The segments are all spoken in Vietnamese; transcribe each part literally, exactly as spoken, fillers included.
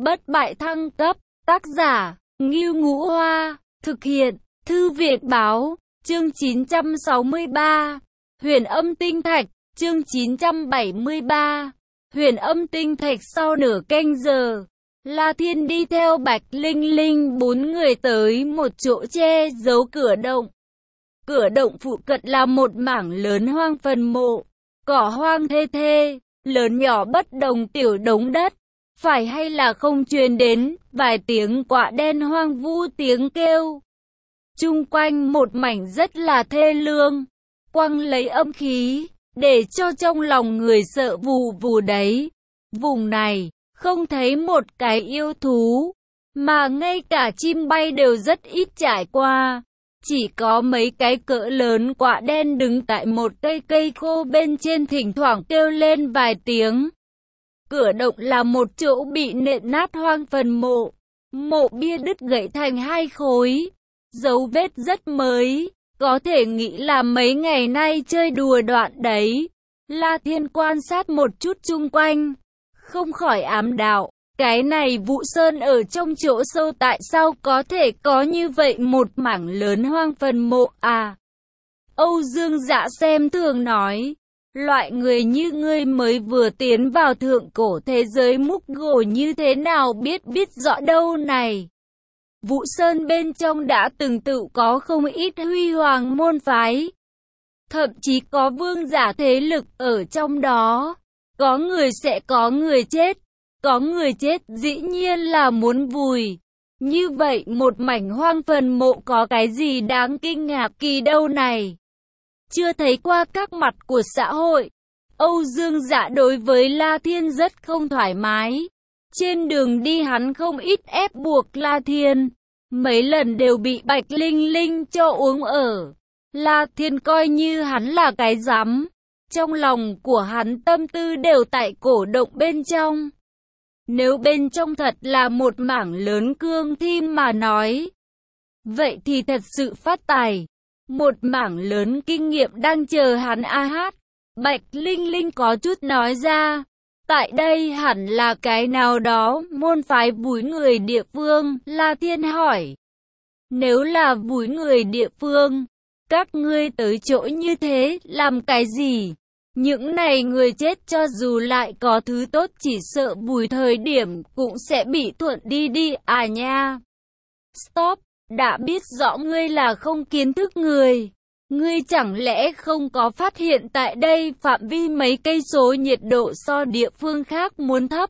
Bất bại thăng cấp, tác giả, Ngưu Ngũ Hoa, thực hiện, Thư viện Báo, chương chín trăm sáu mươi ba, Huyền Âm Tinh Thạch, chương chín trăm bảy mươi ba, Huyền Âm Tinh Thạch. Sau nửa canh giờ, La Thiên đi theo Bạch Linh Linh bốn người tới một chỗ che giấu cửa động. Cửa động phụ cận là một mảng lớn hoang phần mộ, cỏ hoang thê thê, lớn nhỏ bất đồng tiểu đống đất. Phải hay là không truyền đến vài tiếng quạ đen hoang vu tiếng kêu. Chung quanh một mảnh rất là thê lương, quăng lấy âm khí, để cho trong lòng người sợ vù vù đấy. Vùng này, không thấy một cái yêu thú, mà ngay cả chim bay đều rất ít trải qua. Chỉ có mấy cái cỡ lớn quạ đen đứng tại một cây cây khô bên trên thỉnh thoảng kêu lên vài tiếng. Cửa động là một chỗ bị nện nát hoang phần mộ. Mộ bia đứt gãy thành hai khối. Dấu vết rất mới, có thể nghĩ là mấy ngày nay chơi đùa đoạn đấy. La Thiên quan sát một chút chung quanh, không khỏi ám đạo. Cái này Vũ Sơn ở trong chỗ sâu tại sao có thể có như vậy một mảng lớn hoang phần mộ à? Âu Dương Dạ xem thường nói. Loại người như ngươi mới vừa tiến vào thượng cổ thế giới múc gồ như thế nào biết biết rõ đâu này. Vũ Sơn bên trong đã từng tự có không ít huy hoàng môn phái. Thậm chí có vương giả thế lực ở trong đó. Có người sẽ có người chết. Có người chết dĩ nhiên là muốn vùi. Như vậy một mảnh hoang phần mộ có cái gì đáng kinh ngạc kỳ đâu này. Chưa thấy qua các mặt của xã hội. Âu Dương Dạ đối với La Thiên rất không thoải mái. Trên đường đi hắn không ít ép buộc La Thiên. Mấy lần đều bị Bạch Linh Linh cho uống ở. La Thiên coi như hắn là cái rắm. Trong lòng của hắn tâm tư đều tại cổ động bên trong. Nếu bên trong thật là một mảng lớn cương thi mà nói, vậy thì thật sự phát tài. Một mảng lớn kinh nghiệm đang chờ hắn a hát. Bạch Linh Linh có chút nói ra. Tại đây hẳn là cái nào đó môn phái vúi người địa phương. La Thiên hỏi. Nếu là vúi người địa phương, các ngươi tới chỗ như thế làm cái gì? Những này người chết cho dù lại có thứ tốt chỉ sợ vùi thời điểm cũng sẽ bị thuận đi đi à nha. Stop, đã biết rõ ngươi là không kiến thức người. Ngươi chẳng lẽ không có phát hiện tại đây phạm vi mấy cây số nhiệt độ so địa phương khác muốn thấp?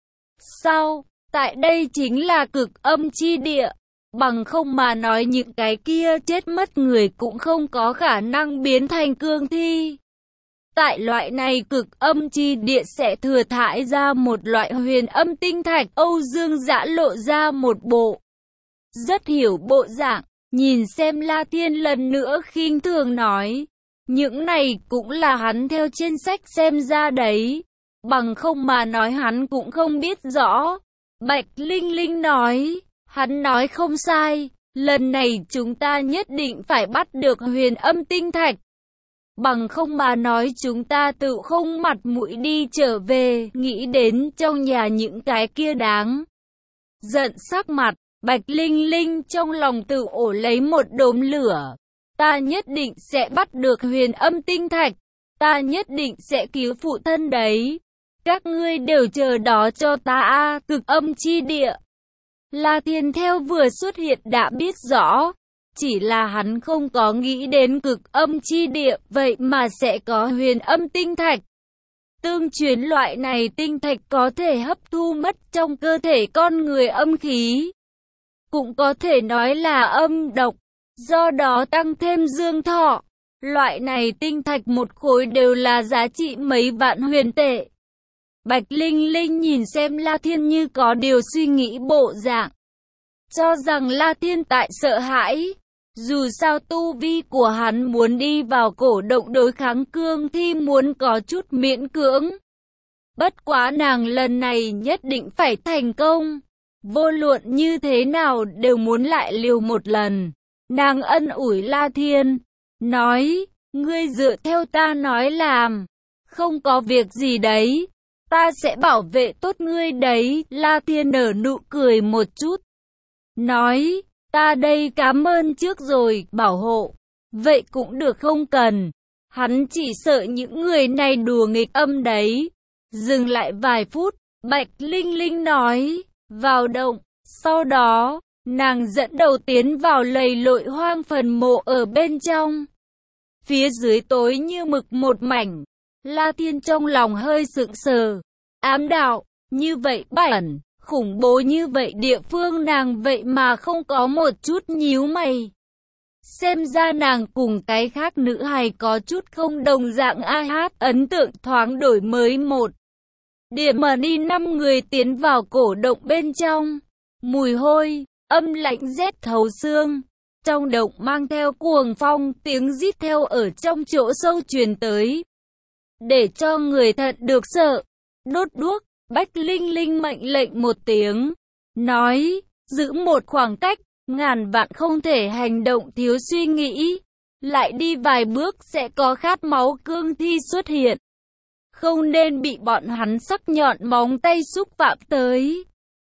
Sao, tại đây chính là cực âm chi địa. Bằng không mà nói những cái kia chết mất người cũng không có khả năng biến thành cương thi. Tại loại này cực âm chi địa sẽ thừa thải ra một loại huyền âm tinh thạch. Âu Dương Dạ lộ ra một bộ rất hiểu bộ dạng, nhìn xem La Thiên lần nữa khinh thường nói. Những này cũng là hắn theo trên sách xem ra đấy. Bằng không mà nói hắn cũng không biết rõ. Bạch Linh Linh nói, hắn nói không sai. Lần này chúng ta nhất định phải bắt được huyền âm tinh thạch. Bằng không mà nói chúng ta tự không mặt mũi đi trở về. Nghĩ đến trong nhà những cái kia đáng giận sắc mặt. Bạch Linh Linh trong lòng tự ổ lấy một đốm lửa. Ta nhất định sẽ bắt được huyền âm tinh thạch. Ta nhất định sẽ cứu phụ thân đấy. Các ngươi đều chờ đó cho ta a. Cực âm chi địa. La Thiên theo vừa xuất hiện đã biết rõ. Chỉ là hắn không có nghĩ đến cực âm chi địa, vậy mà sẽ có huyền âm tinh thạch. Tương truyền loại này tinh thạch có thể hấp thu mất trong cơ thể con người âm khí. Cũng có thể nói là âm độc, do đó tăng thêm dương thọ. Loại này tinh thạch một khối đều là giá trị mấy vạn huyền tệ. Bạch Linh Linh nhìn xem La Thiên như có điều suy nghĩ bộ dạng. Cho rằng La Thiên tại sợ hãi. Dù sao tu vi của hắn muốn đi vào cổ động đối kháng cương thi muốn có chút miễn cưỡng. Bất quá nàng lần này nhất định phải thành công. Vô luận như thế nào đều muốn lại liều một lần. Nàng ân ủi La Thiên. Nói, ngươi dựa theo ta nói làm. Không có việc gì đấy. ta sẽ bảo vệ tốt ngươi đấy. La Thiên nở nụ cười một chút, nói, ta đây cảm ơn trước rồi, bảo hộ. Vậy cũng được không cần. Hắn chỉ sợ những người này đùa nghịch âm đấy. Dừng lại vài phút, Bạch Linh Linh nói, vào động. Sau đó, nàng dẫn đầu tiến vào lầy lội hoang phần mộ ở bên trong. Phía dưới tối như mực một mảnh. La Thiên trong lòng hơi sững sờ, ám đạo, như vậy bẩn, khủng bố như vậy địa phương nàng vậy mà không có một chút nhíu mày. Xem ra nàng cùng cái khác nữ hài có chút không đồng dạng. A hát ấn tượng thoáng đổi mới một điểm mà đi. Năm người tiến vào cổ động bên trong. Mùi hôi, âm lạnh rét thấu xương. Trong động mang theo cuồng phong, tiếng rít theo ở trong chỗ sâu truyền tới. Để cho người thật được sợ. Đốt đuốc, Bạch Linh Linh mệnh lệnh một tiếng. Nói, giữ một khoảng cách, ngàn vạn không thể hành động thiếu suy nghĩ. Lại đi vài bước sẽ có khát máu cương thi xuất hiện. Không nên bị bọn hắn sắc nhọn móng tay xúc phạm tới.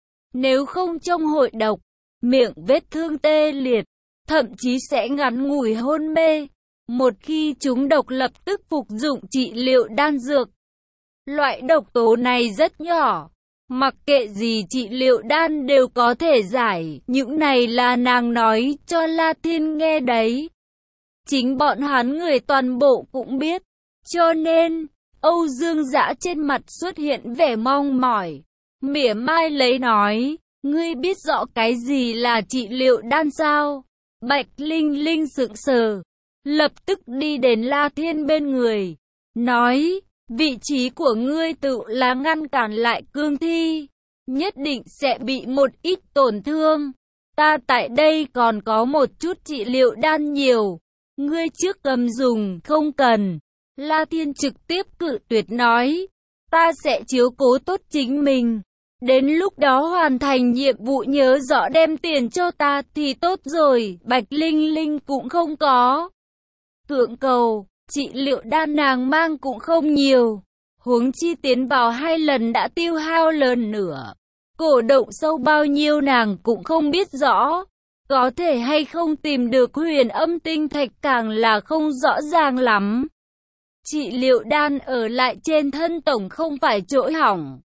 Nếu không trong hội độc, miệng vết thương tê liệt, thậm chí sẽ ngắn ngủi hôn mê. Một khi chúng độc lập tức phục dụng trị liệu đan dược. Loại độc tố này rất nhỏ, mặc kệ gì trị liệu đan đều có thể giải. Những này là nàng nói cho La Thiên nghe đấy. Chính bọn hắn người toàn bộ cũng biết. Cho nên, Âu Dương Dã trên mặt xuất hiện vẻ mong mỏi. Mỉa mai lấy nói, ngươi biết rõ cái gì là trị liệu đan sao? Bạch Linh Linh sững sờ, lập tức đi đến La Thiên bên người, nói, vị trí của ngươi tự là ngăn cản lại cương thi, nhất định sẽ bị một ít tổn thương. Ta tại đây còn có một chút trị liệu đan nhiều, ngươi trước cầm dùng. Không cần. La Thiên trực tiếp cự tuyệt nói, ta sẽ chiếu cố tốt chính mình. Đến lúc đó hoàn thành nhiệm vụ nhớ rõ đem tiền cho ta thì tốt rồi. Bạch Linh Linh cũng không có cưỡng cầu, trị liệu đan nàng mang cũng không nhiều. Huống chi tiến vào hai lần đã tiêu hao lần nửa. Cổ động sâu bao nhiêu nàng cũng không biết rõ. Có thể hay không tìm được huyền âm tinh thạch càng là không rõ ràng lắm. Trị liệu đan ở lại trên thân tổng không phải chỗ hỏng.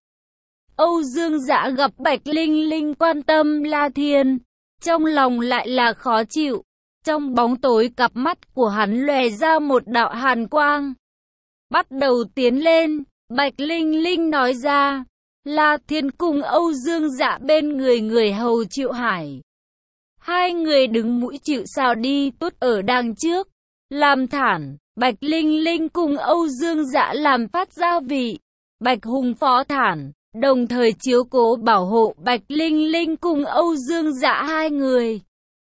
Âu Dương Dã gặp Bạch Linh Linh quan tâm La Thiên, trong lòng lại là khó chịu. Trong bóng tối cặp mắt của hắn lòe ra một đạo hàn quang. Bắt đầu tiến lên, Bạch Linh Linh nói ra, La Thiên cùng Âu Dương Dã bên người người hầu Triệu Hải. Hai người đứng mũi chịu sào đi tốt ở đằng trước, làm thản. Bạch Linh Linh cùng Âu Dương Dã làm phát gia vị. Bạch Hùng phó thản, đồng thời chiếu cố bảo hộ Bạch Linh Linh cùng Âu Dương Dã hai người.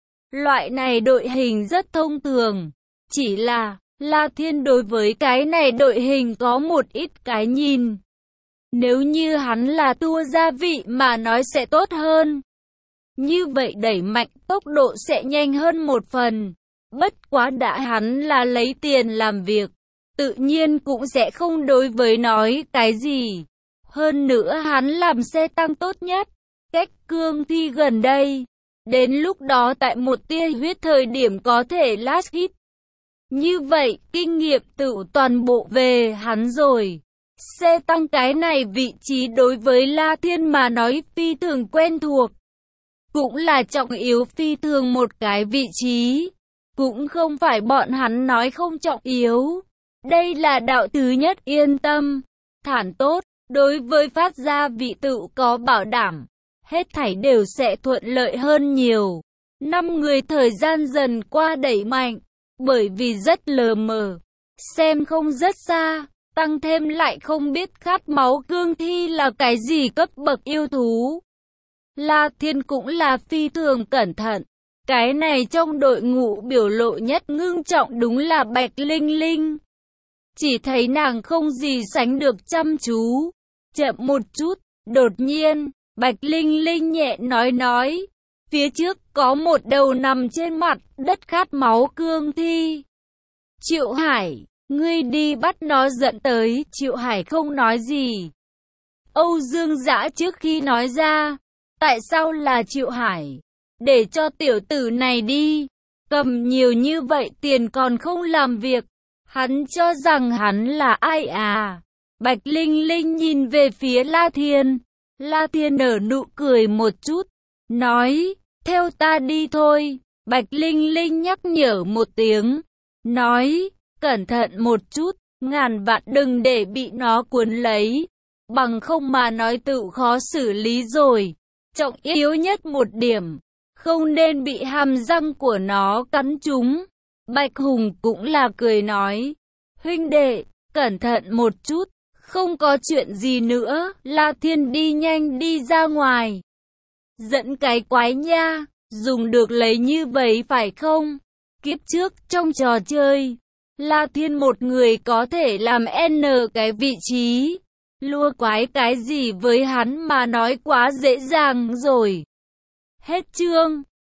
Loại này đội hình rất thông thường. Chỉ là, La Thiên đối với cái này đội hình có một ít cái nhìn. Nếu như hắn là tua gia vị mà nói sẽ tốt hơn. Như vậy đẩy mạnh tốc độ sẽ nhanh hơn một phần. Bất quá đã hắn là lấy tiền làm việc, tự nhiên cũng sẽ không đối với nói cái gì. Hơn nữa hắn làm xe tăng tốt nhất, cách cương thi gần đây. Đến lúc đó tại một tia huyết thời điểm có thể last hit. Như vậy, kinh nghiệm tự toàn bộ về hắn rồi. Xe tăng cái này vị trí đối với La Thiên mà nói phi thường quen thuộc. Cũng là trọng yếu phi thường một cái vị trí. Cũng không phải bọn hắn nói không trọng yếu. Đây là đạo thứ nhất yên tâm, thản tốt, đối với phát gia vị tự có bảo đảm. Hết thảy đều sẽ thuận lợi hơn nhiều. Năm người thời gian dần qua đẩy mạnh, bởi vì rất lờ mờ, xem không rất xa, tăng thêm lại không biết khát máu cương thi là cái gì cấp bậc yêu thú. La Thiên cũng là phi thường cẩn thận. Cái này trong đội ngũ biểu lộ nhất ngưng trọng đúng là Bạch Linh Linh. Chỉ thấy nàng không gì sánh được chăm chú. Chậm một chút, đột nhiên, Bạch Linh Linh nhẹ nói nói. Phía trước có một đầu nằm trên mặt đất khát máu cương thi. Triệu Hải, ngươi đi bắt nó dẫn tới. Triệu Hải không nói gì. Âu Dương Dã trước khi nói ra, tại sao là Triệu Hải? Để cho tiểu tử này đi, cầm nhiều như vậy tiền còn không làm việc, hắn cho rằng hắn là ai à? Bạch Linh Linh nhìn về phía La Thiên, La Thiên nở nụ cười một chút, nói, theo ta đi thôi. Bạch Linh Linh nhắc nhở một tiếng, nói, cẩn thận một chút, ngàn vạn đừng để bị nó cuốn lấy, bằng không mà nói tự khó xử lý rồi. Trọng yếu nhất một điểm, không nên bị hàm răng của nó cắn trúng. Bạch Hùng cũng là cười nói, huynh đệ, cẩn thận một chút, không có chuyện gì nữa. La Thiên đi nhanh đi ra ngoài. Dẫn cái quái nha, dùng được lấy như vậy phải không? Kiếp trước trong trò chơi, La Thiên một người có thể làm N cái vị trí. Lua quái cái gì với hắn mà nói quá dễ dàng rồi. Hết chương.